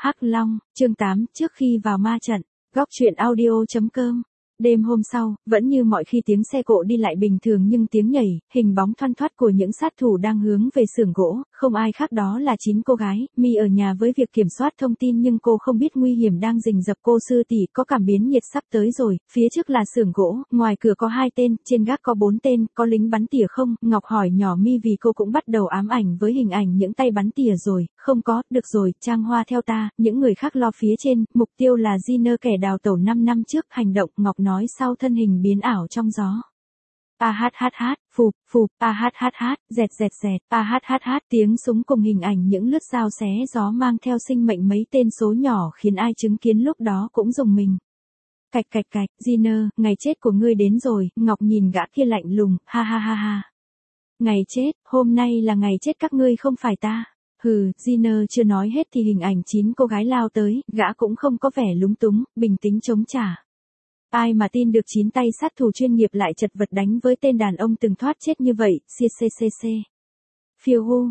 Hắc Long, chương 8, trước khi vào ma trận, góc truyện audio.com. Đêm hôm sau, vẫn như mọi khi tiếng xe cộ đi lại bình thường nhưng tiếng nhảy, hình bóng thoăn thoắt của những sát thủ đang hướng về xưởng gỗ, không ai khác đó là 9 cô gái. Mi ở nhà với việc kiểm soát thông tin nhưng cô không biết nguy hiểm đang rình rập cô. Sư tỷ có cảm biến nhiệt sắp tới rồi, phía trước là xưởng gỗ, ngoài cửa có 2 tên, trên gác có 4 tên, có lính bắn tỉa không? Ngọc hỏi nhỏ Mi vì cô cũng bắt đầu ám ảnh với hình ảnh những tay bắn tỉa rồi. Không có, được rồi, Trang Hoa theo ta, những người khác lo phía trên, mục tiêu là Giner kẻ đào tẩu 5 năm trước, hành động, Ngọc nói sau thân hình biến ảo trong gió. Phụp, phụp, dẹt, tiếng súng cùng hình ảnh những lướt dao xé gió mang theo sinh mệnh mấy tên số nhỏ khiến ai chứng kiến lúc đó cũng rùng mình. Cạch, Giner, ngày chết của ngươi đến rồi, Ngọc nhìn gã kia lạnh lùng, ha. Ngày chết, hôm nay là ngày chết các ngươi không phải ta. Hừ, Giner chưa nói hết thì hình ảnh 9 cô gái lao tới, gã cũng không có vẻ lúng túng, bình tĩnh chống trả. Ai mà tin được 9 tay sát thủ chuyên nghiệp lại chật vật đánh với tên đàn ông từng thoát chết như vậy, cccc. Phiêu hu,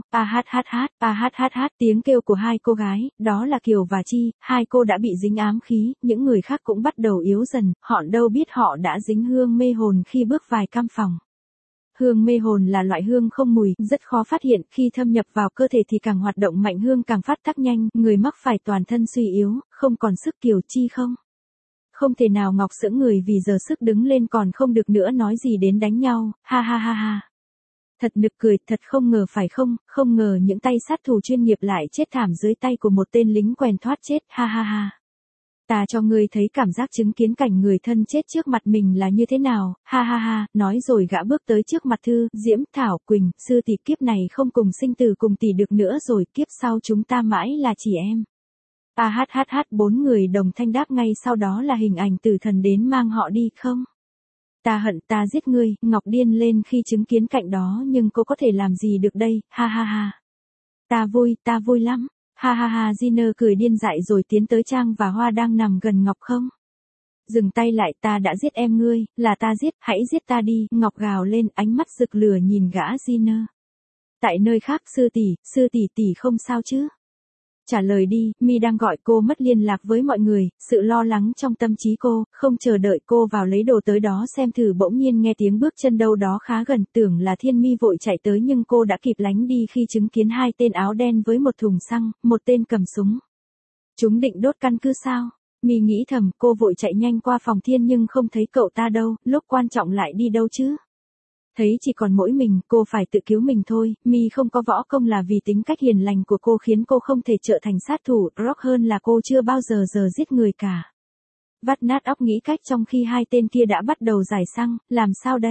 tiếng kêu của 2 cô gái, đó là Kiều và Chi, 2 cô đã bị dính ám khí, những người khác cũng bắt đầu yếu dần, họ đâu biết họ đã dính hương mê hồn khi bước vài căn phòng. Hương mê hồn là loại hương không mùi, rất khó phát hiện, khi thâm nhập vào cơ thể thì càng hoạt động mạnh hương càng phát tác nhanh, người mắc phải toàn thân suy yếu, không còn sức. Kiều Chi không. Không thể nào. Ngọc sững người vì giờ sức đứng lên còn không được nữa nói gì đến đánh nhau, ha. Thật nực cười, thật không ngờ phải không ngờ những tay sát thủ chuyên nghiệp lại chết thảm dưới tay của một tên lính quèn thoát chết, ha. Ta cho ngươi thấy cảm giác chứng kiến cảnh người thân chết trước mặt mình là như thế nào, ha, nói rồi gã bước tới trước mặt Thư, Diễm, Thảo, Quỳnh, sư tỷ kiếp này không cùng sinh tử cùng tỷ được nữa rồi, kiếp sau chúng ta mãi là chị em. 4 người đồng thanh đáp ngay sau đó là hình ảnh tử thần đến mang họ đi không. Ta hận ta giết ngươi, Ngọc điên lên khi chứng kiến cảnh đó nhưng cô có thể làm gì được đây, ha. Ta vui lắm. Ha, Giner cười điên dại rồi tiến tới Trang và Hoa đang nằm gần Ngọc không. Dừng tay lại, ta đã giết em ngươi, là ta giết, hãy giết ta đi, Ngọc gào lên, ánh mắt rực lửa nhìn gã Giner. Tại nơi khác, sư tỷ không sao chứ? Trả lời đi, Mi đang gọi cô mất liên lạc với mọi người, sự lo lắng trong tâm trí cô, không chờ đợi cô vào lấy đồ tới đó xem thử bỗng nhiên nghe tiếng bước chân đâu đó khá gần, tưởng là Thiên Mi vội chạy tới nhưng cô đã kịp lánh đi khi chứng kiến 2 tên áo đen với một thùng xăng, một tên cầm súng. Chúng định đốt căn cứ sao? Mi nghĩ thầm, cô vội chạy nhanh qua phòng Thiên nhưng không thấy cậu ta đâu, lúc quan trọng lại đi đâu chứ? Thấy chỉ còn mỗi mình, cô phải tự cứu mình thôi, Mi không có võ công là vì tính cách hiền lành của cô khiến cô không thể trở thành sát thủ, rock hơn là cô chưa bao giờ giết người cả. Vắt nát óc nghĩ cách trong khi 2 tên kia đã bắt đầu rải xăng, làm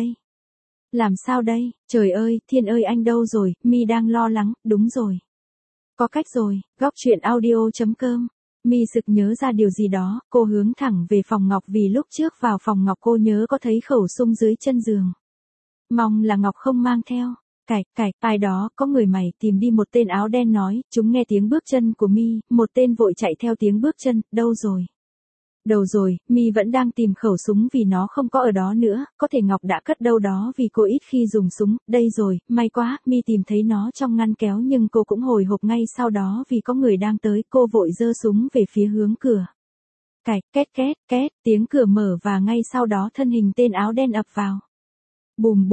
sao đây, trời ơi, Thiên ơi anh đâu rồi, Mi đang lo lắng, đúng rồi. Có cách rồi, góc truyện audio.com. Mi sực nhớ ra điều gì đó, cô hướng thẳng về phòng Ngọc vì lúc trước vào phòng Ngọc cô nhớ có thấy khẩu súng dưới chân giường. Mong là Ngọc không mang theo. Cạch, ai đó, có người mày, tìm đi, một tên áo đen nói, chúng nghe tiếng bước chân của Mi, một tên vội chạy theo tiếng bước chân, đâu rồi? Đầu rồi, Mi vẫn đang tìm khẩu súng vì nó không có ở đó nữa, có thể Ngọc đã cất đâu đó vì cô ít khi dùng súng, đây rồi, may quá, Mi tìm thấy nó trong ngăn kéo nhưng cô cũng hồi hộp ngay sau đó vì có người đang tới, cô vội giơ súng về phía hướng cửa. Cạch, két, tiếng cửa mở và ngay sau đó thân hình tên áo đen ập vào. Bùm,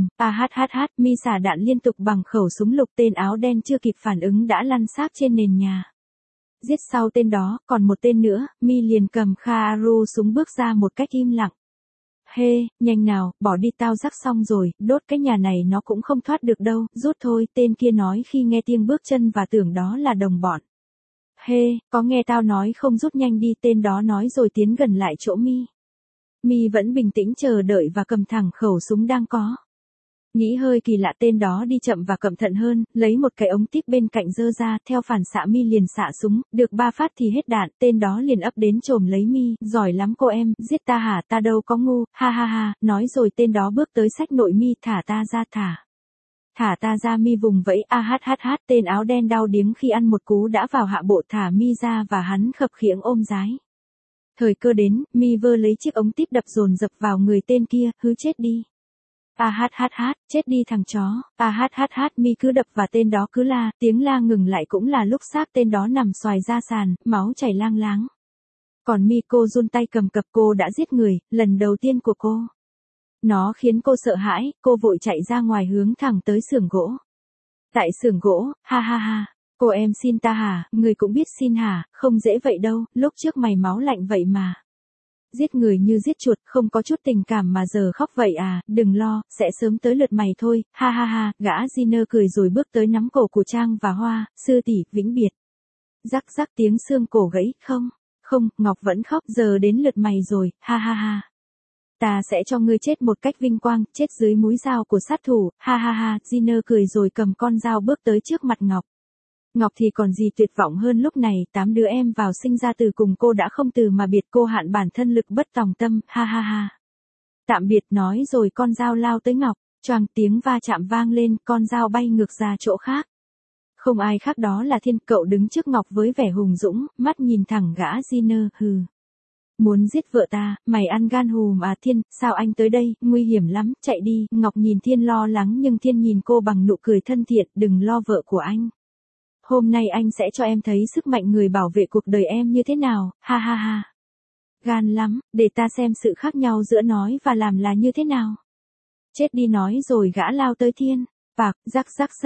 Mi xả đạn liên tục bằng khẩu súng lục, tên áo đen chưa kịp phản ứng đã lăn xác trên nền nhà. Giết sau tên đó, còn một tên nữa, Mi liền cầm Kharu súng bước ra một cách im lặng. Nhanh nào, bỏ đi, tao rắc xong rồi, đốt cái nhà này nó cũng không thoát được đâu, rút thôi, tên kia nói khi nghe tiếng bước chân và tưởng đó là đồng bọn. Có nghe tao nói không, rút nhanh đi, tên đó nói rồi tiến gần lại chỗ Mi. Mi vẫn bình tĩnh chờ đợi và cầm thẳng khẩu súng đang có. Nghĩ hơi kỳ lạ, tên đó đi chậm và cẩn thận hơn, lấy một cái ống tiếp bên cạnh giơ ra, theo phản xạ Mi liền xạ súng, được 3 phát thì hết đạn, tên đó liền ấp đến chồm lấy Mi, giỏi lắm cô em, giết ta hả, ta đâu có ngu, ha, nói rồi tên đó bước tới xách nội Mi, thả ta ra, thả ta ra. Mi vùng vẫy, tên áo đen đau điếng khi ăn một cú đã vào hạ bộ, thả Mi ra và hắn khập khiễng ôm giái. Thời cơ đến, Mi vơ lấy chiếc ống tiếp đập dồn dập vào người tên kia, hứ chết đi. chết đi thằng chó, mi cứ đập và tên đó cứ la, tiếng la ngừng lại cũng là lúc xác tên đó nằm xoài ra sàn, máu chảy lang láng. Còn mi cô run tay cầm cập cô đã giết người, lần đầu tiên của cô. Nó khiến cô sợ hãi, cô vội chạy ra ngoài hướng thẳng tới xưởng gỗ. Tại xưởng gỗ, cô em xin ta hả, người cũng biết xin hả, không dễ vậy đâu, lúc trước mày máu lạnh vậy mà. Giết người như giết chuột, không có chút tình cảm mà giờ khóc vậy à, đừng lo, sẽ sớm tới lượt mày thôi, gã Giner cười rồi bước tới nắm cổ của Trang và Hoa, sư tỷ, vĩnh biệt. Rắc rắc tiếng xương cổ gãy, không, Ngọc vẫn khóc, giờ đến lượt mày rồi, Ta sẽ cho ngươi chết một cách vinh quang, chết dưới mũi dao của sát thủ, Giner cười rồi cầm con dao bước tới trước mặt Ngọc. Ngọc thì còn gì tuyệt vọng hơn lúc này, 8 đứa em vào sinh ra từ cùng cô đã không từ mà biệt, cô hạn bản thân lực bất tòng tâm, Tạm biệt nói rồi con dao lao tới Ngọc, choàng tiếng va chạm vang lên, con dao bay ngược ra chỗ khác. Không ai khác đó là Thiên, cậu đứng trước Ngọc với vẻ hùng dũng, mắt nhìn thẳng gã Giner, hừ. Muốn giết vợ ta, mày ăn gan hùm à Thiên, sao anh tới đây, nguy hiểm lắm, chạy đi, Ngọc nhìn Thiên lo lắng nhưng Thiên nhìn cô bằng nụ cười thân thiện, đừng lo vợ của anh. Hôm nay anh sẽ cho em thấy sức mạnh người bảo vệ cuộc đời em như thế nào, Gan lắm, để ta xem sự khác nhau giữa nói và làm là như thế nào. Chết đi nói rồi gã lao tới Thiên. Bạc, rắc,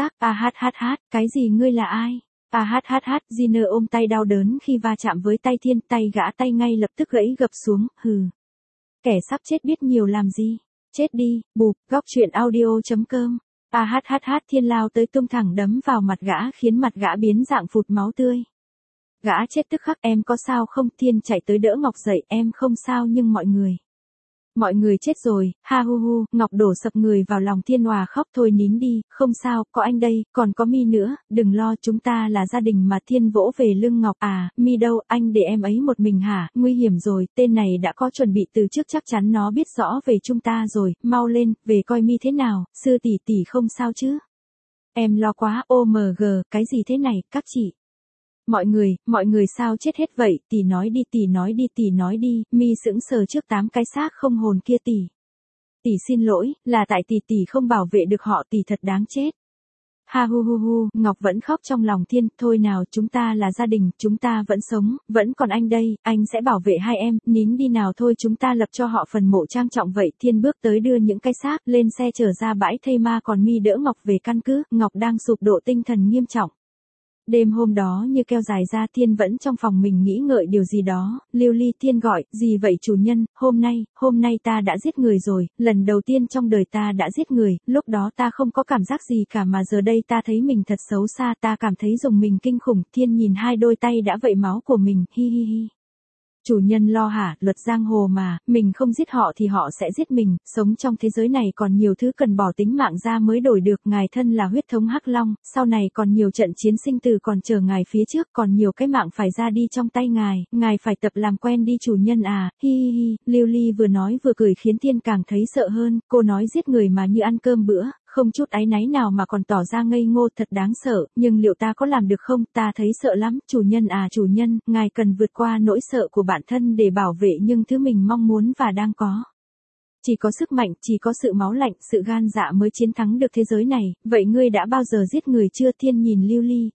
cái gì ngươi là ai? Giner ôm tay đau đớn khi va chạm với tay Thiên, tay gã tay ngay lập tức gãy gập xuống, hừ. Kẻ sắp chết biết nhiều làm gì? Chết đi, bụp, góc truyện audio.com. Thiên lao tới tung thẳng đấm vào mặt gã khiến mặt gã biến dạng phụt máu tươi. Gã chết tức khắc, em có sao không? Thiên chạy tới đỡ Ngọc dậy, em không sao nhưng mọi người chết rồi, Ngọc đổ sập người vào lòng Thiên Hòa khóc, thôi nín đi, không sao, có anh đây, còn có mi nữa, đừng lo, chúng ta là gia đình mà. Thiên vỗ về lưng Ngọc, mi đâu, anh để em ấy một mình hả, nguy hiểm rồi, tên này đã có chuẩn bị từ trước, chắc chắn nó biết rõ về chúng ta rồi, mau lên, về coi mi thế nào, sư tỷ tỷ không sao chứ. Em lo quá, OMG, cái gì thế này, các chị. Mọi người sao chết hết vậy, tỷ nói đi, mi sững sờ trước 8 cái xác không hồn kia tỷ. Tỷ xin lỗi, là tại tỷ không bảo vệ được họ, tỷ thật đáng chết. Ngọc vẫn khóc trong lòng Thiên, thôi nào, chúng ta là gia đình, chúng ta vẫn sống, vẫn còn anh đây, anh sẽ bảo vệ hai em, nín đi nào, thôi chúng ta lập cho họ phần mộ trang trọng vậy. Thiên bước tới đưa những cái xác lên xe chở ra bãi thây ma, còn mi đỡ Ngọc về căn cứ, Ngọc đang sụp đổ tinh thần nghiêm trọng. Đêm hôm đó như keo dài ra, Thiên vẫn trong phòng mình nghĩ ngợi điều gì đó, Lưu Ly. Thiên gọi, gì vậy chủ nhân, hôm nay ta đã giết người rồi, lần đầu tiên trong đời ta đã giết người, lúc đó ta không có cảm giác gì cả mà giờ đây ta thấy mình thật xấu xa, ta cảm thấy rùng mình kinh khủng. Thiên nhìn hai đôi tay đã vẩy máu của mình, Chủ nhân lo hả, luật giang hồ mà, mình không giết họ thì họ sẽ giết mình, sống trong thế giới này còn nhiều thứ cần bỏ tính mạng ra mới đổi được, ngài thân là huyết thống Hắc Long, sau này còn nhiều trận chiến sinh tử còn chờ ngài phía trước, còn nhiều cái mạng phải ra đi trong tay ngài phải tập làm quen đi chủ nhân à, Lưu Ly vừa nói vừa cười khiến Thiên càng thấy sợ hơn, cô nói giết người mà như ăn cơm bữa, không chút áy náy nào mà còn tỏ ra ngây ngô, thật đáng sợ, nhưng liệu ta có làm được không, ta thấy sợ lắm, chủ nhân, ngài cần vượt qua nỗi sợ của bản thân để bảo vệ những thứ mình mong muốn và đang có. Chỉ có sức mạnh, chỉ có sự máu lạnh, sự gan dạ mới chiến thắng được thế giới này, vậy ngươi đã bao giờ giết người chưa? Thiên nhìn Lưu Ly,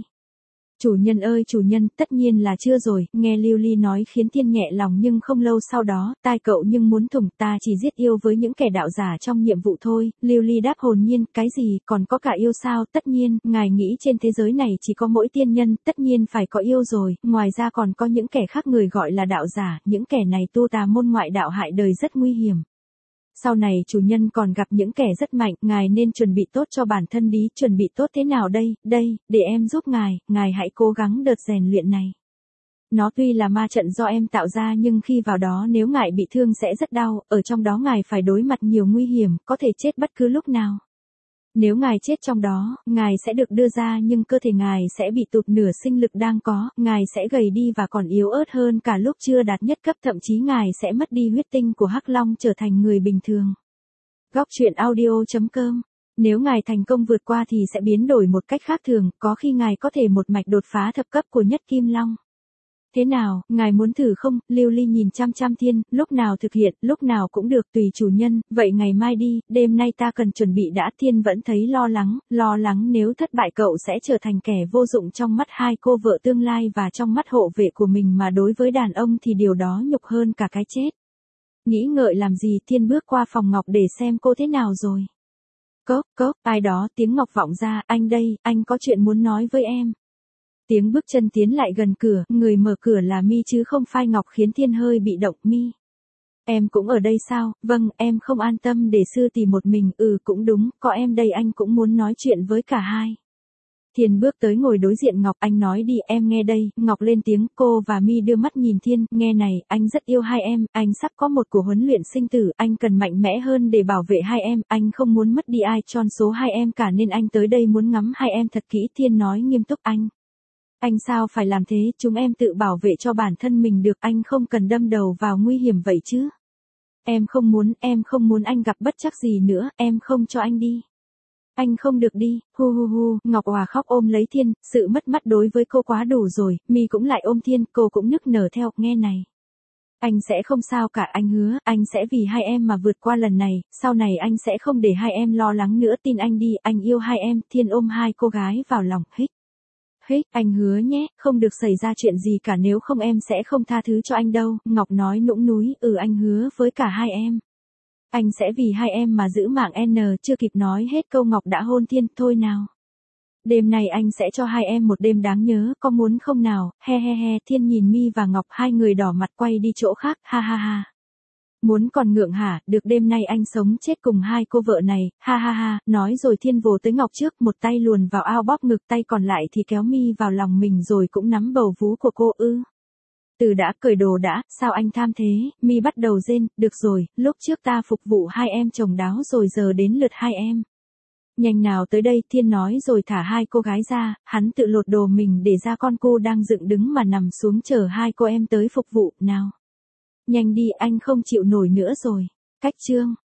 Chủ nhân ơi chủ nhân, tất nhiên là chưa rồi, nghe Lưu Ly nói khiến Thiên nhẹ lòng nhưng không lâu sau đó, tai cậu nhưng muốn thủng, ta chỉ giết yêu với những kẻ đạo giả trong nhiệm vụ thôi. Lưu Ly đáp hồn nhiên, cái gì, còn có cả yêu sao? Tất nhiên, ngài nghĩ trên thế giới này chỉ có mỗi tiên nhân, tất nhiên phải có yêu rồi, ngoài ra còn có những kẻ khác người gọi là đạo giả, những kẻ này tu tà môn ngoại đạo hại đời rất nguy hiểm. Sau này chủ nhân còn gặp những kẻ rất mạnh, ngài nên chuẩn bị tốt cho bản thân đi, chuẩn bị tốt thế nào đây, để em giúp ngài hãy cố gắng đợt rèn luyện này. Nó tuy là ma trận do em tạo ra nhưng khi vào đó nếu ngài bị thương sẽ rất đau, ở trong đó ngài phải đối mặt nhiều nguy hiểm, có thể chết bất cứ lúc nào. Nếu ngài chết trong đó, ngài sẽ được đưa ra nhưng cơ thể ngài sẽ bị tụt nửa sinh lực đang có, ngài sẽ gầy đi và còn yếu ớt hơn cả lúc chưa đạt nhất cấp, thậm chí ngài sẽ mất đi huyết tinh của Hắc Long trở thành người bình thường. Góc truyện audio.com. Nếu ngài thành công vượt qua thì sẽ biến đổi một cách khác thường, có khi ngài có thể một mạch đột phá thập cấp của Nhất Kim Long. Thế nào, ngài muốn thử không? Lưu Ly nhìn chăm chăm Thiên, lúc nào thực hiện, lúc nào cũng được tùy chủ nhân, vậy ngày mai đi, đêm nay ta cần chuẩn bị đã. Thiên vẫn thấy lo lắng nếu thất bại cậu sẽ trở thành kẻ vô dụng trong mắt hai cô vợ tương lai và trong mắt hộ vệ của mình, mà đối với đàn ông thì điều đó nhục hơn cả cái chết. Nghĩ ngợi làm gì, Thiên bước qua phòng Ngọc để xem cô thế nào rồi. Cốc, ai đó, tiếng Ngọc vọng ra, anh đây, anh có chuyện muốn nói với em. Tiếng bước chân tiến lại gần cửa, người mở cửa là Mi chứ không phải Ngọc, khiến Thiên hơi bị động. Mi, em cũng ở đây sao? Vâng, em không an tâm để sư tỷ một mình. Cũng đúng, có em đây anh cũng muốn nói chuyện với cả hai. Thiên bước tới ngồi đối diện Ngọc, anh nói đi, em nghe đây. Ngọc lên tiếng, cô và Mi đưa mắt nhìn Thiên, nghe này, anh rất yêu hai em, anh sắp có một cuộc huấn luyện sinh tử, anh cần mạnh mẽ hơn để bảo vệ hai em, anh không muốn mất đi ai trong số hai em cả nên anh tới đây muốn ngắm hai em thật kỹ. Thiên nói nghiêm túc, anh sao phải làm thế, chúng em tự bảo vệ cho bản thân mình được, anh không cần đâm đầu vào nguy hiểm vậy chứ. Em không muốn anh gặp bất trắc gì nữa, em không cho anh đi. Anh không được đi, hu, Ngọc òa khóc ôm lấy Thiên, sự mất mát đối với cô quá đủ rồi. Mi cũng lại ôm Thiên, cô cũng nức nở theo, nghe này. Anh sẽ không sao cả, anh hứa, anh sẽ vì hai em mà vượt qua lần này, sau này anh sẽ không để hai em lo lắng nữa, tin anh đi, anh yêu hai em. Thiên ôm hai cô gái vào lòng, anh hứa nhé, không được xảy ra chuyện gì cả, nếu không em sẽ không tha thứ cho anh đâu. Ngọc nói nũng núi, anh hứa với cả hai em. Anh sẽ vì hai em mà giữ mạng chưa kịp nói hết câu Ngọc đã hôn Thiên, thôi nào. Đêm này anh sẽ cho hai em một đêm đáng nhớ, có muốn không nào, he. Thiên nhìn Mi và Ngọc, hai người đỏ mặt quay đi chỗ khác, ha. Muốn còn ngượng hả, được đêm nay anh sống chết cùng hai cô vợ này, ha. Nói rồi Thiên vồ tới Ngọc trước, một tay luồn vào ao bóp ngực, tay còn lại thì kéo Mi vào lòng mình rồi cũng nắm bầu vú của cô. Từ đã, cởi đồ đã, sao anh tham thế? Mi bắt đầu rên, được rồi, lúc trước ta phục vụ hai em chồng đáo rồi, giờ đến lượt hai em. Nhanh nào tới đây, Thiên nói rồi thả hai cô gái ra, hắn tự lột đồ mình để ra con cô đang dựng đứng mà nằm xuống chờ hai cô em tới phục vụ, nào. Nhanh đi, anh không chịu nổi nữa rồi. Cách chương